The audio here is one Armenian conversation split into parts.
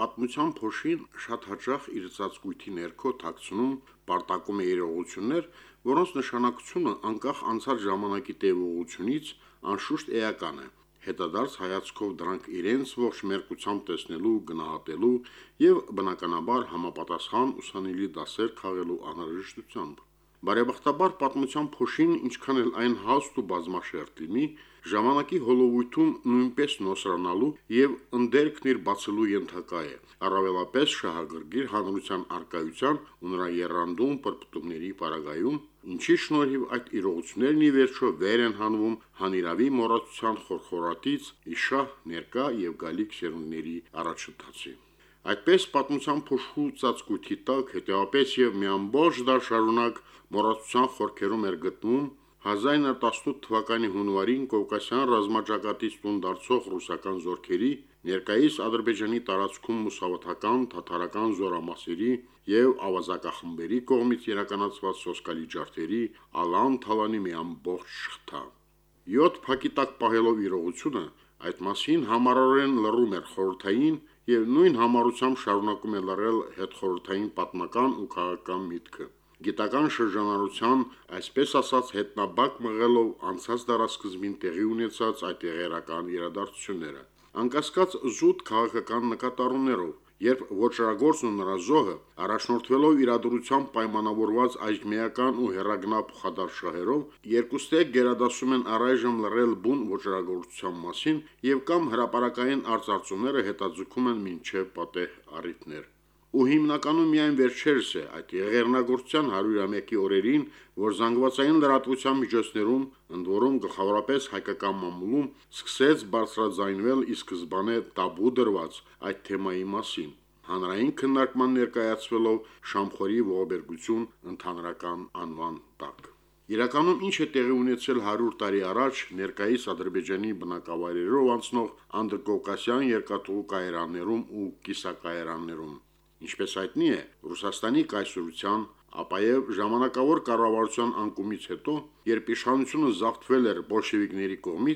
Պատմության փոշին շատ հաճախ իր ծածկույթի ներքո թաքցնում պարտակում է իրողություններ, որոնց նշանակությունը անկախ անցած ժամանակի տևողությունից անշուշտ էական է։ Հետադարձ հայացքով դրանք իրենց ողջ մերկությամբ տեսնելու, գնահատելու եւ բնականաբար համապատասխան ուսանելի դասեր քաղելու անհրաժեշտությամբ։ Բարեբախտաբար պատմության փոշին, ինչքան էլ այն հաստ ու բազմաշերտ լինի, ժամանակի հոլովույթում նույնպես նոսրանալու եւ ընդերքն իր բացելու ենթակա է, առավելապես շահագրգիռ հանրության արկայության ու նրա եռանդուն պրպտումների պարագայում, ինչի շնորհիվ այդ իրողություններն ի վերջո վեր են հանվում հանիրավի մոռացության խորխորատից իշահ ներկա եւ գալիք սերունդների առաջընթացի։ Այդպես պատմության փոշու ծածկույթի տակ հետեւապես եւ մի ամբողջ դար շարունակ մոռացության խորքերում էր գտնվում 1918 թվականի հունվարին Կովկասյան ռազմաճակատից տուն դարձող ռուսական զորքերի, ներկայիս Ադրբեջանի տարածքում մուսավաթական թաթարական զորամասերի եւ ավազակախմբերի կողմից իրականացված սոսկալի ջարդերի ալան-թալանի մի ամբողջ շղթա։ 7 փակի տակ պահելով իրողությունը, այդ մասին համառորեն լռում էր խորհրդային եւ նույն համառությամբ շարունակում է լռել հետխորհրդային պատմական ու քաղաքական միտքը։ Գիտական շրջանառության, այսպես ասած, հետնաբակ մղելով անցած դարասկզբին տեղի ունեցած այդ եղերական իրադարձությունները։ Անկասկած զուտ քաղաքական նկատառումներով, երբ ոչրագործն ու նրա զոհը, առաջնորդվելով իրադրությամբ պայմանավորված այժմեական ու հերագնա փոխադարձ շահերով, երկուստեք գերադասում են առայժմ լռել բուն ոչրագործության մասին եւ կամ հրապարակային արծարծումները հետաձգում են մինչև պատեհ առիթներ։ Ու հիմնականում միայն վերջերս է այդ եղեռնագործության 100-ամյակի օրերին, որ զանգվածային լրատվության միջոցներում, ընդ որում գլխավորապես հայկական մամուլում, սկսեց բարձրաձայնվել ի սկզբանե տաբու դրված այդ թեմայի մասին, հանրային քննարկման ներկայացվելով Շամխորի ողբերգություն ընդհանրական անվան տակ։ Իրականում ինչ է տեղի ունեցել 100 տարի առաջ ներկայիս Ադրբեջանի բնակավայրերով անցնող անդրկովկասյան երկաթուղու կայարաններում ու կիսակայարաններում։ Ինչպես հայտնի է, Ռուսաստանի կայսրության, ապա եւ ժամանակավոր կառավարության անկումից հետո, երբ իշխանությունը զավթվել էր բոլշևիկների կողմից,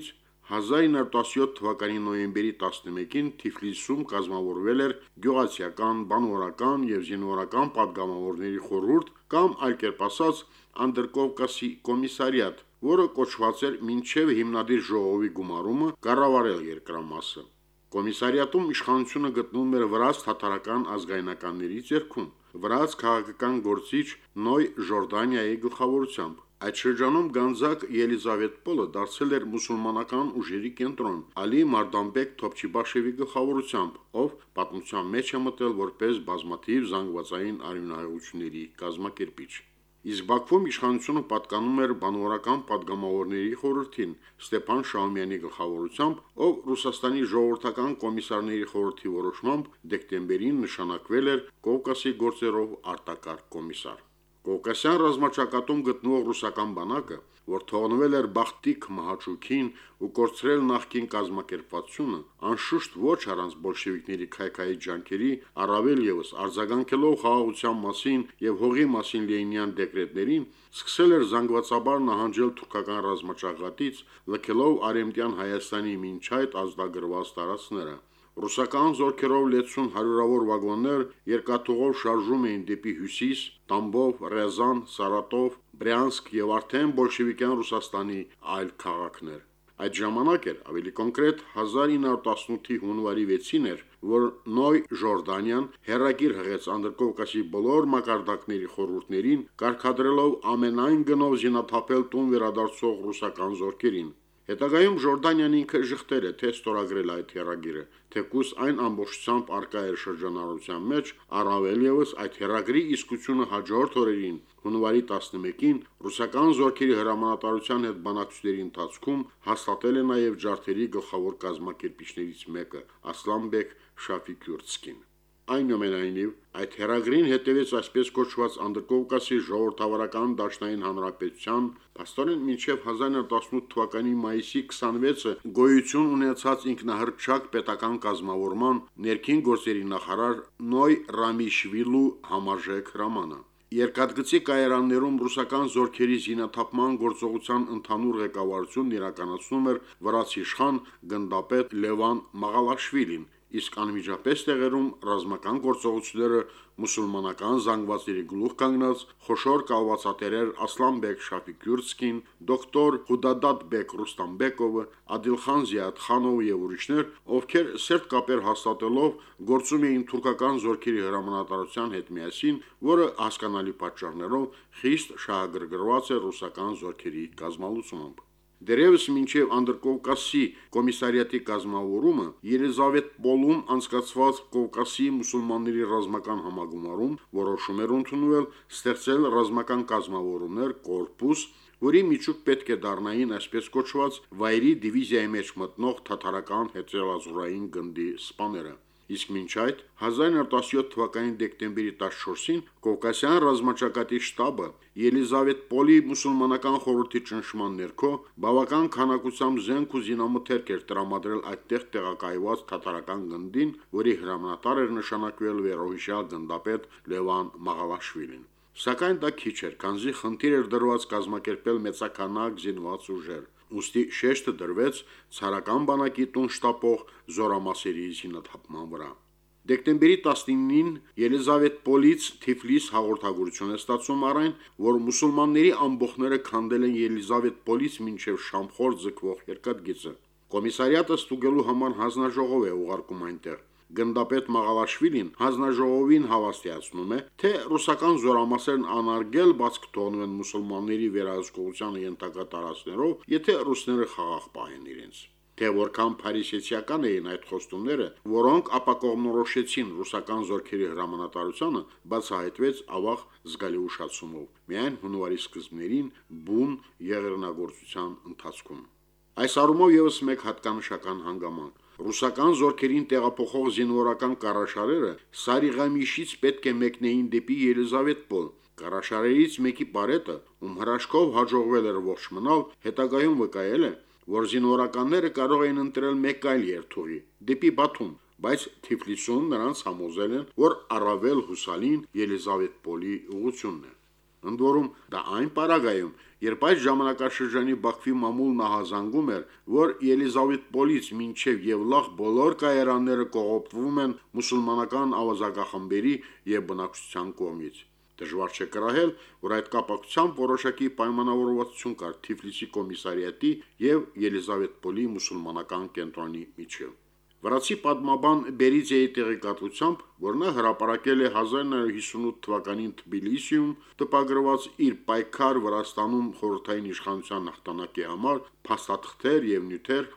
1917 թվականի նոյեմբերի 11-ին Թիֆլիսում կազմավորվել էր գյուղացիական, բանվորական եւ զինվորական падգամավորների խորհուրդ կամ այլ կերպ ասած Անդրկովկասի կոմիսարիատ, որը կոչված էր մինչև հիմնադիր ժողովի գումարումը կառավարել երկրամասը։ Կոմիսարիատում իշխանությունը գտնվում էր վրաց թաթարական ազգայնականների ձեռքում, վրաց քաղաքական գործիչ Նոյ Ժորդանիայի գլխավորությամբ։ Այդ շրջանում Գանձակ Ելիզավետպոլը դարձել էր մուսուլմանական ուժերի կենտրոն Ալի Մարդանբեկ Թոփչիբաշևի գլխավորությամբ, ով պատմության մեջ է մտել որպես բազմաթիվ զանգվածային արյունահեղությունների կազմակերպիչ։ Իսկ Բաքվում իշխանությունը պատկանում էր բանվորական падգամավորների խորհրդին Ստեփան Շահումյանի գլխավորությամբ, ով Ռուսաստանի ժողովրդական կոմիսարների խորհրդի որոշմամբ դեկտեմբերին նշանակվել էր Կովկասի գործերով արտակարգ կոմիսար։ Կովկասյան ռազմաճակատում գտնվող ռուսական բանակը, որ թողնվել էր Բախտիկ Մահաչուկին ու կորցրել նախկին կազմակերպվածությունը, անշուշտ ոչ առանց բոլշևիկների քայքայի ջանքերի, առավել եւս արձագանքելով խաղաղության մասին եւ հողի մասին Լենինյան դեկրետներին, սկսել էր զանգվածաբար նահանջել թուրքական ռազմաճակատից, լքելով արեմտյան Հայաստանի մինչ այդ ազդագրված տարածքները։ Ռուսական զորքերով լեցուն հարյուրավոր վագոններ երկաթուղով շարժում էին դեպի հյուսիս, Տամբով, Ռեզան, Սարատով, Բրյանսկ եւ արդեն բոլշևիկյան Ռուսաստանի այլ քաղաքներ։ Այդ ժամանակ էր, ավելի կոնկրետ 1918-ի հունվարի 6-ին էր, որ Նոյ Ժորդանյան հերագիր հղեց Անդրկովկասի բոլոր մակարդակների խորհուրդներին, կարգադրելով ամենայն գնով զինաթափել տուն վերադարձող ռուսական զորքերին։ Հետագայում Ժորդանյան ինքը ժխտել է թե ստորագրել այդ հերագիրը, թեկուզ այն ամբողջությամբ արկա էր շրջանառության մեջ, առավել եւս այդ հերագրի իսկությունը հաջորդ օրերին, հունվարի 11-ին, ռուսական զորքերի հրամանատարության հետ բանակցությունների ընթացքում հաստատել է նաեւ ջարդերի գլխավոր կազմակերպիչներից մեկը Ասլանբեկ Շաֆիկյուրտսկին։ Այնուամենայնիվ, այդ հերագրին հետևեց այսպես կոչված Անդրկովկասի ժողովրդավարական դաշնային հանրապետության, փաստորեն մինչև 1918 թվականի մայիսի 26-ը գոյություն ունեցած ինքնահռչակ պետական կազմավորման ներքին գործերի նախարար Նոյ Ռամիշվիլու համարժեք հրամանը։ Երկաթգծի կայարաններում ռուսական զորքերի զինաթափման գործողության ընդհանուր ղեկավարությունն իրականացնում էր վրաց իշխան գնդապետ Լևան Մաղալաշվիլին իսկ անմիջապես տեղերում ռազմական գործողությունները մուսուլմանական զանգվածների գլուխ կանգնած խոշոր կալվածատերեր Ասլանբեկ Շաֆիկյուրսկին, դոկտոր Խուդադադբեկ Ռուստամբեկովը, Ադիլխան Զիադխանովը եւ ուրիշներ, ովքեր սերտ կապեր հաստատելով գործում էին թուրքական զորքերի հրամանատարության հետ միասին, որը հասկանալի պատճառներով խիստ շահագրգռված է ռուսական զորքերի կազմալուծմամբ։ Դերևս մինչև Անդրկովկասի կոմիսարիատի կազմավորումը Ելիզավետպոլում անցկացված Կովկասի մուսուլմանների ռազմական համագումարում որոշում էր ընդունել ստեղծել ռազմական կազմավորումներ կորպուս, որի միջուկ պետք է դառնային այսպես կոչված վայրի դիվիզիայի մեջ մտնող թաթարական հետևազորային գնդի սպաները։ Իսկ մինչ այդ 1917 թվականի դեկտեմբերի 14-ին Կովկասյան ռազմաճակատի շտաբը Ելիզավետպոլի մուսուլմանական խորհրդի ճնշման ներքո բավական քանակությամբ զենք ու զինամթերք էր տրամադրել այդտեղ տեղակայված թաթարական գնդին, որի հրամանատար էր նշանակվել վերոհիշյալ գնդապետ Լևան Մաղալաշվիլին։ Սակայն դա քիչ էր, քանզի խնդիր էր դրված կազմակերպել մեծաքանակ զինված ուժեր։ Ուստի շեշտը դրվեց ցարական բանակի տուն շտապող զորամասերի զինաթափման վրա։ Դեկտեմբերի 19-ին Ելիզավետպոլից Թիֆլիս հաղորդագրություն է ստացվում առայն, որ մուսուլմանների ամբոխները քանդել են Ելիզավետպոլից մինչև Շամխոր ձգվող երկաթգիծը։ Կոմիսարիատը ստուգելու համար հանձնաժողով է ուղարկում այնտեղ։ Գնդապետ Մաղալաշվիլին հանձնաժողովին հավաստիացնում է, թե ռուսական զորամասերն անարգել բաց կթողնեն մուսուլմանների վերահսկողությանը ենթակա տարածքներով, եթե ռուսները խաղաղ պահեն իրենց։ Թե որքան փարիսեցիական էին այդ խոստումները, որոնք ապակողմնորոշեցին ռուսական զորքերի հրամանատարությանը, բացահայտվեց ավաղ զգալի ուշացումով, միայն հունվարի սկզբներին բուն եղեռնագործության ընթացքում։ Այս առումով եւս մեկ հատկանշական հանգամանք։ Ռուսական զորքերին տեղափոխող զինվորական կառաշարերը Սարիղամիշից պետք է մեկնեին դեպի Ելիզավետպոլ։ Կառաշարերից մեկի բարետը, ում հրաշքով հաջողվել էր ողջ մնալ, հետագայում վկայել է, որ զինվորականները կարող էին ընտրել մեկ այլ երթուղի՝ դեպի Բաթում, բայց Թիֆլիսում նրանց համոզել են, որ առավել հուսալին Ելիզավետպոլի ուղղությունն է։ Ընդ որում դա այն պարագայում, երբ այդ ժամանակաշրջանի Բաքվի մամուլ նահազանգում էր, որ Ելիզավետպոլից մինչև Եվլախ բոլոր կայարանները կողոպտվում են մուսուլմանական ավազակախմբերի եւ բնակչության կողմից։ Դժվար չէ կրահել, որ այդ կապակցությամբ որոշակի պայմանավորվածություն կար Թիֆլիսի կոմիսարիատի եւ Ելիզավետպոլի մուսուլմանական կենտրոնի միջև։ Վրացի պատմաբան Բերիձեի տեղեկատվությամբ, որ նա հրապարակել է 1958 թվականին Թբիլիսիում տպագրված իր պայքար Վրաստանում խորհրդային իշխանության հաղթանակի համար փաստաթղթեր եւ նյութեր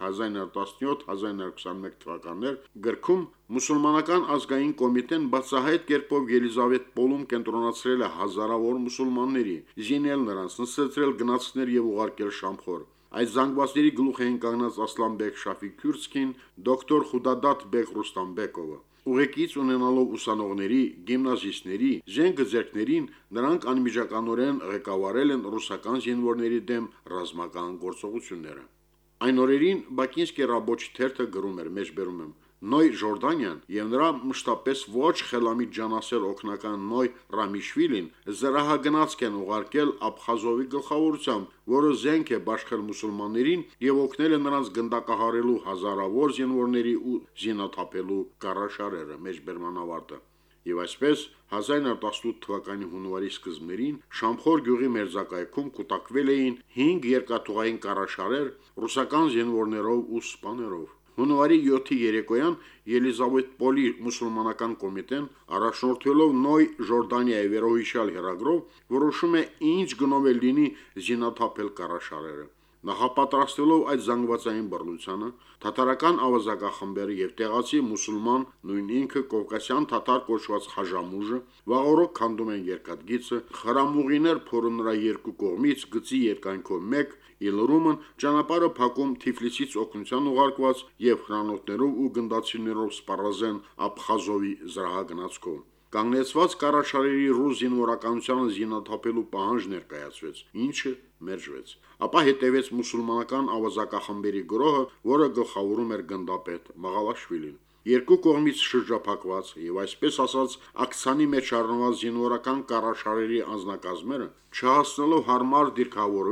1917-1921 թվականներ գրքում մուսուլմանական ազգային կոմիտեն բացահայտ կերպով Ելիզավետպոլում կենտրոնացրել է հազարավոր մուսուլմանների, զինել նրանց, նստեցրել գնացքներ եւ ուղարկել Շամխոր։ Այդ զանգվածների գլուխ էին կանգնած Ասլանբեկ Շաֆիկյուրսկին, դոկտոր Խուդադադբեկ Ռուստամբեկովը։ Ուղեկից ունենալով ուսանողների, գիմնազիստների, զենգձերքներին, նրանք անմիջականորեն ղեկավարել են ռուսական զինվորների դեմ ռազմական գործողությունները։ Այն օրերին Բակինսկի ռաբոչի թերթը գրում էր մեջբերում եմ. Նոյ Ժորդանյան եւ նրա մշտապես ոչ խելամիտ ջանասեր օգնական Նոյ Ռամիշվիլին զրահագնացք են ուղարկել Աբխազովի գլխավորությամբ, որը զենք է բաշխել մուսուլմաններին եւ օգնել է նրանց գնդակահարելու հազարավոր զինվորների ու զինաթափելու կառաշարերը մեջբերման ավարտը։ Եվ այսպես 1918 թվականի հունվարի սկզբներին Շամխոր գյուղի մերձակայքում կուտակվել էին 5 երկաթուղային կառաշարեր ռուսական զինվորներով ու սպաներով։ Հունվարի 7-ի երեկոյան Ելիզավետպոլի մուսուլմանական կոմիտեն առաջնորդվելով Նոյ Ժորդանիայի վերոհիշյալ հերագրով որոշում է ինչ գնով է լինի զինաթափել կառաշարերը։ Նախապատրաստվելով այդ զանգվածային բռնությանը, թաթարական ավազակախմբերը եւ տեղացի մուսուլման նույն ինքը կովկասյան թաթար կոչված Խաժամուժը վաղօրոք քանդում են երկաթգիծը, խրամուղիներ փորում նրա երկու կողմից գծի երկայնքով մեկ, Իլրումն ճանապարհը փակում Թիֆլիսից օգնության ուղարկված եւ հրանոթներով ու գնդացիներով սպառազեն Աբխազովի զրահագնացքով։ Կանգնեցված կառաշարերի ռուս զինվորականությանը զինաթափելու պահանջ ներկայացվեց, ինչը մերժվեց։ Ապա հետևեց մուսուլմանական ավազակախմբերի գրոհը, որը գլխավորում էր գնդապետ Մաղալաշվիլին։ Երկու կողմից շրջափակված եւ այսպես ասած ակցանի մեջ առնված զինվորական կառաշարերի անձնակազմերը չհասնելով հարմար դիրքավորվել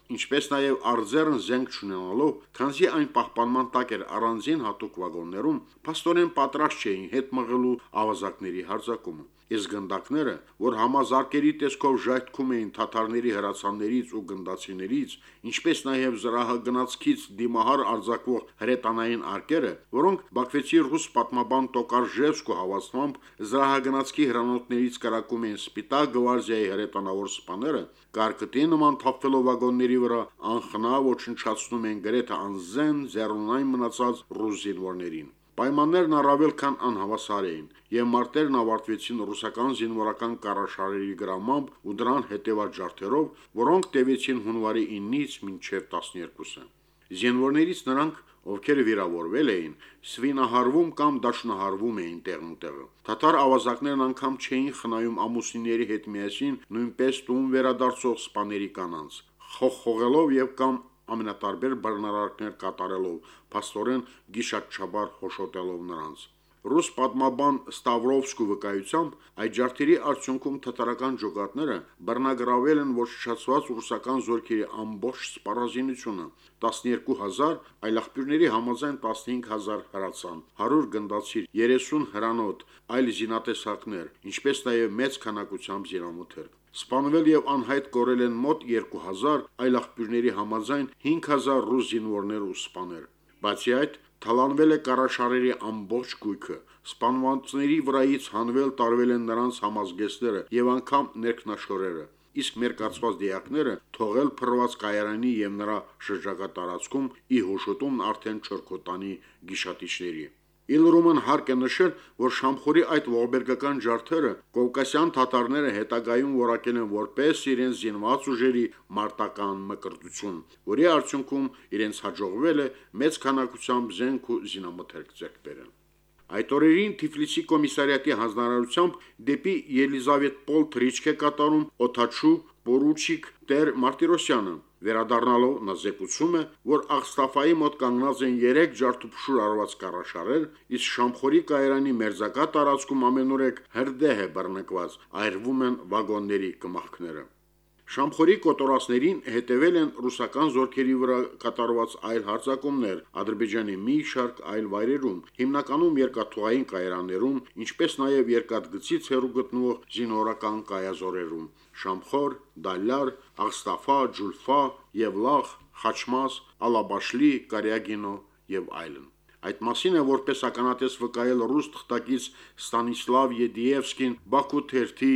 ինչպես նաև արձերն զենք չունենալով, քանզի այն պահպանման տակ էր առանձին հատուկ վագոններում, փաստորեն պատրաստ չէին հետ մղելու ավազակների հարձակումը։ Իսկ գնդակները, որ համազարկերի տեսքով ժայթքում էին թաթարների հրացաններից ու գնդացիներից, ինչպես նաև զրահագնացքից դիմահար արձակվող հրետանային արկերը, որոնք բաքվեցի ռուս պատմաբան Տոկարժևսկու հավաստմամբ զրահագնացքի հրանոթներից կրակում էին սպիտակ գվարդիայի հրետանավոր սպաները, կարկտի նման թափվելով վագոնների վրա անխնա ոչնչացնում են գրեթե անզեն ձեռնունայն մնացած ռուս զինվորներին։ Պայմաններն առավել քան անհավասար էին, եւ մարտերն ավարտվեցին ռուսական զինվորական կառաշարերի գրամամբ ու դրան հետևած ջարդերով, որոնք տևեցին հունվարի 9-ից մինչև 12-ը։ Զինվորներից նրանք, ովքեր վիրավորվել էին, սվինահարվում կամ դաշնահարվում էին տեղնուտեղը։ Թաթար ավազակներն անգամ չէին խնայում ամուսինների հետ միասին նույնպես տուն վերադարձող սպաների կանանց, խոխողելով եւ կամ ամենատարբեր բռնարարքներ կատարելով, փաստորեն գիշատչաբար հոշոտելով նրանց։ Ռուս պատմաբան Ստավրովսկու վկայությամբ այդ ջարդերի արդյունքում թաթարական ջոկատները բռնագրավել են ոչնչացված ռուսական զորքերի ամբողջ սպառազինությունը, 12000, այլ աղբյուրների համաձայն 15000 հրացան, 100 գնդացիր, 30 հրանոթ, այլ զինատեսակներ, ինչպես նաև մեծ քանակությամբ զինամոթեր։ Սպանվել եւ անհայտ կորել են մոտ 2000, այլ աղբյուրների համաձայն 5000 ռուս զինվորներ ու սպաներ։ Բացի այդ, թալանվել է կառաշարերի ամբողջ գույքը, սպանվածների վրայից հանվել տարվել են նրանց համազգեստները եւ անգամ ներքնաշորերը, իսկ մերկացված դիակները թողել փռված կայարանի եւ նրա շրջակա տարածքում ի հոշոտում արդեն չորքոտանի գիշատիչների։ Իլրումն հարկ է նշել, որ Շամխորի այդ ողբերգական ջարդերը կովկասյան թաթարները հետագայում որակել են որպես իրենց զինված ուժերի մարտական մկրտություն, որի արդյունքում իրենց հաջողվել է մեծ քանակությամբ զենք ու զինամթերք ձեռք բերել։ Այդ օրերին Թիֆլիսի կոմիսարիատի հանձնարարությամբ դեպի Ելիզավետպոլ թռիչք է կատարում օդաչու պորուչիկ Տեր Մարտիրոսյանը, վերադառնալով նա զեկուցում է, որ Աղստաֆայի մոտ կանգնած են 3 ջարդուփշուր արված կառաշարեր, իսկ Շամխորի կայարանի մերձակա տարածքում ամենուրեք հրդեհ է բռնկված, այրվում են վագոնների կմախքները։ Շամխորի կոտորածներին հետևել են ռուսական զորքերի վրա կատարված այլ հարձակումներ Ադրբեջանի մի շարք այլ վայրերում, հիմնականում երկաթուղային կայարաններում, ինչպես նաև երկաթգծից հեռու գտնվող զինվորական կայազորերում՝ Շամխոր, Դալյար, Աղստաֆա, Ջուլֆա, Եվլախ, Խաչմաս, Ալաբաշլի, Կարյագինո եւ այլն։ Այդ մասին է որպես ականատես վկայել ռուս թղթակից Ստանիսլավ Եդիևսկին Բաքու թերթի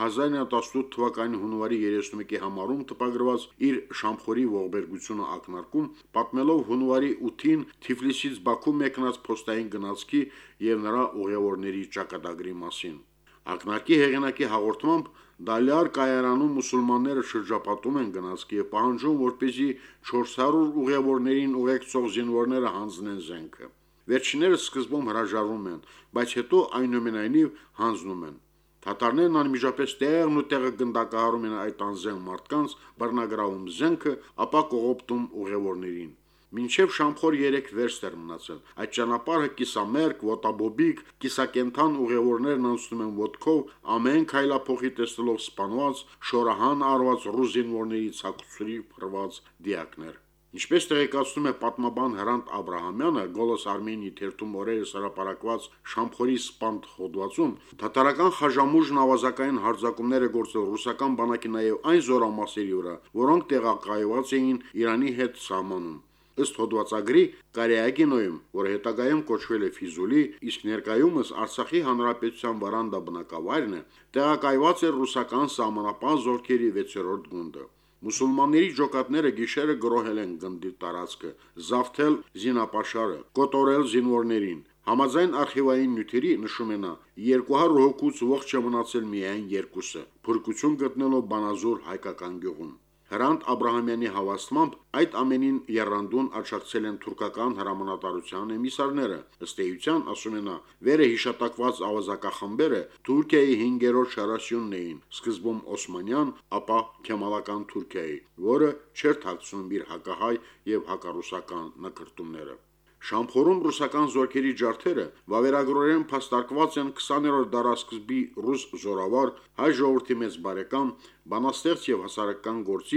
1918 թվականի հունվարի 31-ի համարում տպագրված իր Շամխորի ողբերգությունը ակնարկում, պատմելով հունվարի 8-ին Թիֆլիսից Բաքու մեկնած փոստային գնացքի եւ նրա ուղևորների ճակատագրի մասին։ Ակնարկի հեղինակի հաղորդմամբ Դալյար կայարանում մուսուլմանները շրջապատում են գնացքի եւ պահանջում, որպեսզի 400 ուղևորներին ուղեկցող զինվորները հանձնեն զենքը։ Վերջինները սկզբում հրաժարվում են, բայց հետո այնուամենայնիվ հանձնում են։ Թաթարներն անմիջապես տեղն ու տեղը գնդակահարում են այդ անզեն մարդկանց, բռնագրավում զենքը, ապա կողոպտում ուղևորներին։ Մինչև Շամխոր 3 վերստ էր մնացել։ Այդ ճանապարհը կիսամերկ, ոտաբոբիկ, կիսակենթան ուղևորներն անցնում են ոտքով, ամեն քայլափոխի տեսնելով սպանված, շորահան արված ռուս զինվորների ցակուցրի փռված դիակներ։ Ինչպես տեղեկացնում է պատմաբան Հրանտ Աբրահամյանը, Գոլոս Արմենիի թերթում օրերս հրապարակված Շամխորի սպանդ հոդվածում, թաթարական խաժամուժն ավազակային հարձակումներ է գործել ռուսական բանակի նաև այն զորամասերի վրա, որոնք տեղակայված էին Իրանի հետ սահմանում։ Ըստ հոդվածագրի Կարյագինոյում, որը հետագայում կոչվել է Ֆիզուլի, իսկ ներկայումս Արցախի հանրապետության Վարանդա բնակավայրն է, տեղակայված է ռուսական սահմանապահ զորքերի 6-րդ գունդը։ Մուսուլմանների ջոկատները գիշերը գրոհել են գնդի տարածքը, զավթել զինապաշարը, կոտորել զինվորներին։ Համաձայն արխիվային նյութերի նշում է նա, 200 հոգուց ողջ է մնացել միայն 2-ը, փրկություն գտնելով Բանազուր հայկական գյուղում։ Հրանտ Աբրահամյանի հավաստմամբ այդ ամենին եռանդուն աջակցել են թուրքական հրամանատարության էմիսարները։ Ըստ էության, ասում է նա, վերը հիշատակված ավազակախմբերը Թուրքիայի 5-րդ շարասյունն էին, սկզբում օսմանյան, ապա քեմալական Թուրքիայի, որը չէր թաքցնում իր հակահայ եւ հակառուսական նկրտումները։ Շամխորում ռուսական զորքերի ջարդերը վավերագրորեն փաստարկված են 20-րդ դարաշրջանի ռուս զորավար հայ ժողովրդի մեծ բարեկամ, բանաստեղծ եւ հասարակական գործիչ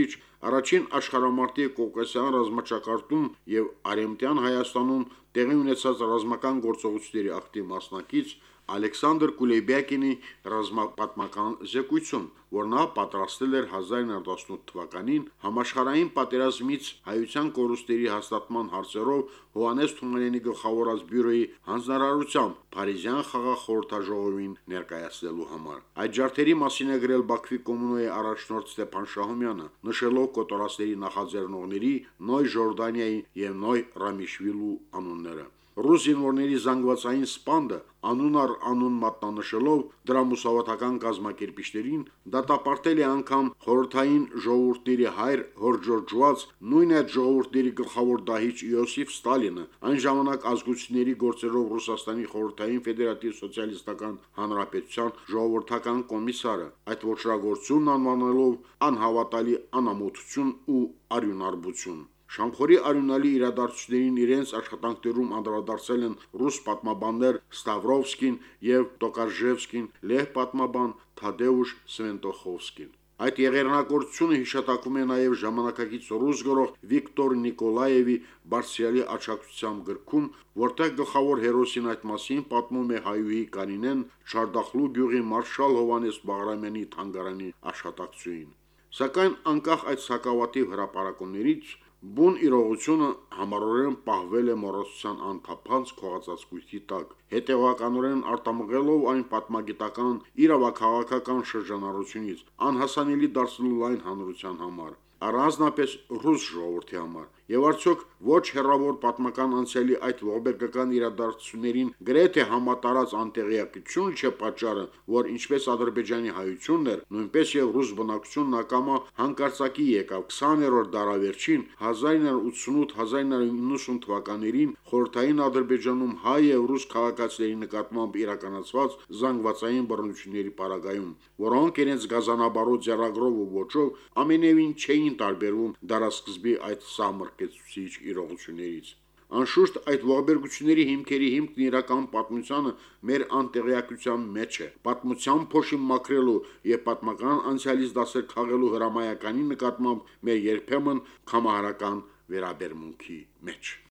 Առաջին աշխարհամարտի Կովկասյան ռազմաճակատում եւ Արեմտյան Հայաստանում տեղի ունեցած ռազմական գործողությունների ակտիվ մասնակից Ալեքսանդր Կուլեբյակինի ռազմապատմական զեկույցում, որ նա պատրաստել էր 1918 թվականին համաշխարհային պատերազմից հայության կորուստների հաստատման հարցերով Հովհաննես Թումանյանի գլխավորած բյուրոյի հանձնարարությամբ Փարիզյան խաղաղ խորհրդաժողովին ներկայացնելու համար։ Այդ ջարդերի մասին է գրել Բաքվի կոմունոյի առաջնորդ Ստեփան Շահումյանը, նշելով կոտորածների նախաձեռնողների Նոյ Ժորդանիայի եւ Նոյ Ռամիշվիլու անունները։ Ռուս զինվորների զանգվածային սպանդը անուն առ անուն մատնանշելով դրա մուսավաթական կազմակերպիչներին դատապարտել է անգամ խորհրդային ժողովուրդների հայր հորժորջված նույն այդ ժողովուրդների գլխավոր դահիճ Իոսիֆ Ստալինը, այն ժամանակ ազգությունների գործերով Ռուսաստանի խորհրդային ֆեդերատիվ սոցիալիստական հանրապետության ժողովրդական կոմիսարը, այդ ոչրագործությունն անվանելով անհավատալի անամոթություն ու արյունարբություն։ Շամխորի արյունալի իրադարձություններին իրենց աշխատանքներում անդրադարձել են ռուս պատմաբաններ Ստավրովսկին եւ Տոկարժևսկին, լեհ պատմաբան Թադեուշ Սվենտոխովսկին։ Այդ եղերնակորությունը հիշատակվում է նաև ժամանակակից ռուս գրող Վիկտոր Նիկոլաևի Բարսիալի աչակցությամբ գրքում, որտեղ գլխավոր հերոսին այդ մասին պատմում է հայուհի Կարինեն Շարդախլու գյուղի մարշալ Հովհաննես Բաղրամյանի թանգարանի աշխատակցուին։ Սակայն անկախ այդ սակավատիվ հրապարակումներից բուն իրողությունը համառորեն պահվել է մոռացության անթափանց քողածածկույթի տակ, հետևականորեն արտամղելով այն պատմագիտական իրավաքաղաքական շրջանառությունից, անհասանելի դարձնելու լայն հանրության համար, առանձնապես ռուս ժողովրդի համար, եւ արդյոք ոչ հերավոր պատմական անցյալի այդ ողբերգական իրադարձություններին գրեթե համատարած անտեղյակություն չէ պատճառը, որ ինչպես Ադրբեջանի հայությունն էր, նույնպես եւ ռուս բնակչությունն ակամա հանկարծակի եկավ 20-րդ դարավերջին 1988-1990 թվականներին խորհրդային Ադրբեջանում հայ եւ ռուս քաղաքացիների նկատմամբ իրականացված զանգվածային բռնությունների պարագայում, որոնք իրենց գազանաբարոտ ձեռագրով ու ոճով ամենևին չէին տարբերվում դարասկզբի այդ սահմռկեցուցիչ իրողություններից։ Անշուշտ այդ ողբերգությունների հիմքերի հիմքն իրական պատմությանը մեր անտեղյակության մեջ է, պատմության փոշի մաքրելու եւ պատմական անցյալից դասեր քաղելու հրամայականի նկատմամբ մեր երբեմն կամահարական վերաբերմունքի մեջ։